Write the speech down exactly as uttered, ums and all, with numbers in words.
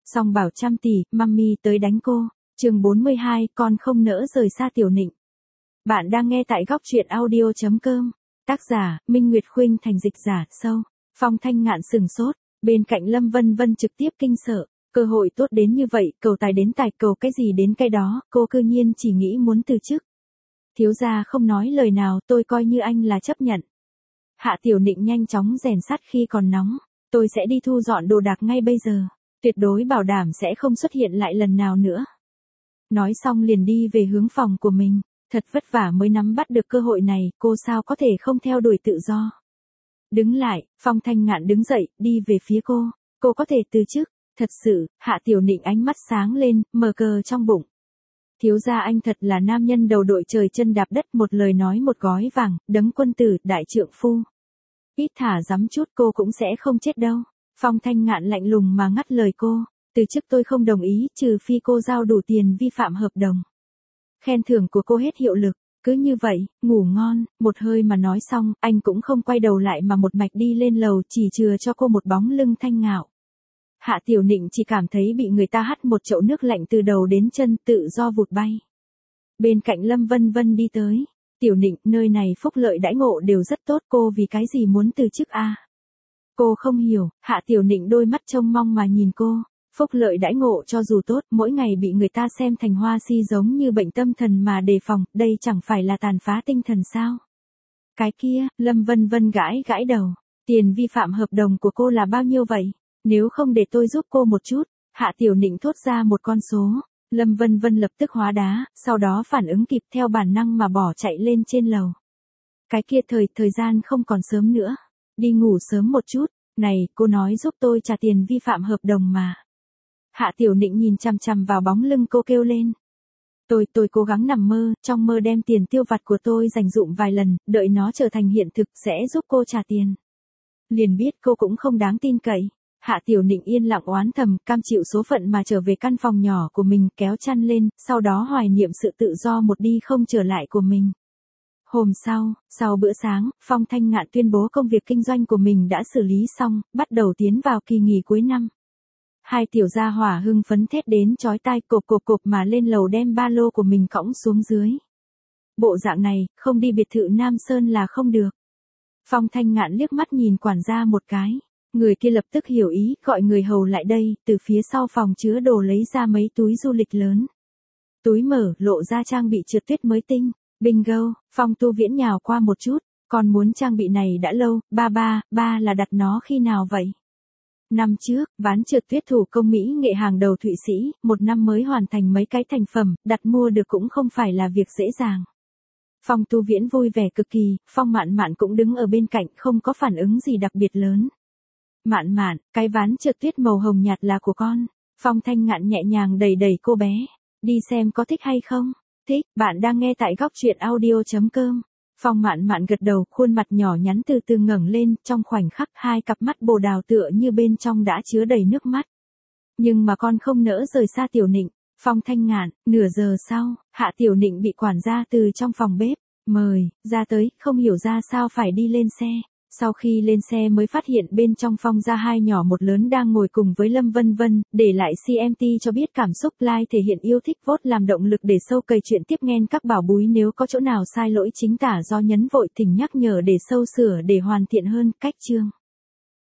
Song bảo trăm tỷ, mummy tới đánh cô. Chương bốn mươi hai, con không nỡ rời xa Tiểu Nịnh. Bạn đang nghe tại góc truyện audio chấm com. Tác giả, Minh Nguyệt Khuynh thành dịch giả, sâu. Phong Thanh Ngạn sừng sốt, bên cạnh Lâm Vân Vân trực tiếp kinh sợ. Cơ hội tốt đến như vậy, cầu tài đến tài, cầu cái gì đến cái đó, cô cư nhiên chỉ nghĩ muốn từ chức. Thiếu gia không nói lời nào, tôi coi như anh là chấp nhận. Hạ Tiểu Nịnh nhanh chóng rèn sắt khi còn nóng. Tôi sẽ đi thu dọn đồ đạc ngay bây giờ. Tuyệt đối bảo đảm sẽ không xuất hiện lại lần nào nữa. Nói xong liền đi về hướng phòng của mình. Thật vất vả mới nắm bắt được cơ hội này, cô sao có thể không theo đuổi tự do. Đứng lại, Phong Thanh Ngạn đứng dậy, đi về phía cô. Cô có thể từ chức. Thật sự, Hạ Tiểu Nịnh ánh mắt sáng lên, mờ cờ trong bụng. Thiếu gia anh thật là nam nhân đầu đội trời chân đạp đất, một lời nói một gói vàng, đấng quân tử, đại trượng phu. Ít thả dám chút, cô cũng sẽ không chết đâu. Phong Thanh Ngạn lạnh lùng mà ngắt lời cô. Từ chức tôi không đồng ý, trừ phi cô giao đủ tiền vi phạm hợp đồng. Khen thưởng của cô hết hiệu lực. Cứ như vậy, ngủ ngon. Một hơi mà nói xong, anh cũng không quay đầu lại mà một mạch đi lên lầu, chỉ chừa cho cô một bóng lưng thanh ngạo. Hạ Tiểu Nịnh chỉ cảm thấy bị người ta hắt một chậu nước lạnh từ đầu đến chân, tự do vụt bay. Bên cạnh Lâm Vân Vân đi tới. Tiểu Nịnh, nơi này phúc lợi đãi ngộ đều rất tốt, cô vì cái gì muốn từ chức a? Cô không hiểu. Hạ Tiểu Nịnh đôi mắt trông mong mà nhìn cô. Phúc lợi đãi ngộ cho dù tốt, mỗi ngày bị người ta xem thành hoa si giống như bệnh tâm thần mà đề phòng, đây chẳng phải là tàn phá tinh thần sao? Cái kia, Lâm Vân Vân gãi gãi đầu. Tiền vi phạm hợp đồng của cô là bao nhiêu vậy? Nếu không để tôi giúp cô một chút. Hạ Tiểu Nịnh thốt ra một con số. Lâm Vân Vân lập tức hóa đá, sau đó phản ứng kịp theo bản năng mà bỏ chạy lên trên lầu. Cái kia thời, thời gian không còn sớm nữa. Đi ngủ sớm một chút. Này, cô nói giúp tôi trả tiền vi phạm hợp đồng mà. Hạ Tiểu Nịnh nhìn chằm chằm vào bóng lưng cô kêu lên. Tôi, tôi cố gắng nằm mơ, trong mơ đem tiền tiêu vặt của tôi dành dụm vài lần, đợi nó trở thành hiện thực sẽ giúp cô trả tiền. Liền biết cô cũng không đáng tin cậy. Hạ Tiểu Nịnh yên lặng oán thầm, cam chịu số phận mà trở về căn phòng nhỏ của mình, kéo chăn lên, sau đó hoài niệm sự tự do một đi không trở lại của mình. Hôm sau, sau bữa sáng, Phong Thanh Ngạn tuyên bố công việc kinh doanh của mình đã xử lý xong, bắt đầu tiến vào kỳ nghỉ cuối năm. Hai tiểu gia hỏa hưng phấn thét đến chói tai, cộp cộp cộp mà lên lầu đem ba lô của mình cõng xuống dưới. Bộ dạng này, không đi biệt thự Nam Sơn là không được. Phong Thanh Ngạn liếc mắt nhìn quản gia một cái. Người kia lập tức hiểu ý, gọi người hầu lại đây, từ phía sau phòng chứa đồ lấy ra mấy túi du lịch lớn. Túi mở, lộ ra trang bị trượt tuyết mới tinh. Bingo, Phong Tu Viễn nhào qua một chút. Con muốn trang bị này đã lâu, ba ba, ba là đặt nó khi nào vậy? Năm trước, ván trượt tuyết thủ công mỹ nghệ hàng đầu Thụy Sĩ, một năm mới hoàn thành mấy cái thành phẩm, đặt mua được cũng không phải là việc dễ dàng. Phong Tu Viễn vui vẻ cực kỳ, Phong Mạn Mạn cũng đứng ở bên cạnh, không có phản ứng gì đặc biệt lớn. Mạn Mạn, cái ván trượt tuyết màu hồng nhạt là của con. Phong Thanh Ngạn nhẹ nhàng đẩy đẩy cô bé. Đi xem có thích hay không? Thích, bạn đang nghe tại góc truyện audio chấm com. Phong Mạn Mạn gật đầu, khuôn mặt nhỏ nhắn từ từ ngẩng lên, trong khoảnh khắc hai cặp mắt bồ đào tựa như bên trong đã chứa đầy nước mắt. Nhưng mà con không nỡ rời xa Tiểu Nịnh. Phong Thanh Ngạn, nửa giờ sau, Hạ Tiểu Nịnh bị quản gia từ trong phòng bếp mời ra tới, không hiểu ra sao phải đi lên xe. Sau khi lên xe mới phát hiện bên trong Phong gia hai nhỏ một lớn đang ngồi cùng với Lâm Vân Vân, để lại xê em tê cho biết cảm xúc, like thể hiện yêu thích, vote làm động lực để sâu cày chuyện tiếp. Nghe các bảo búi nếu có chỗ nào sai lỗi chính tả do nhấn vội thỉnh nhắc nhở để sâu sửa để hoàn thiện hơn. Cách chương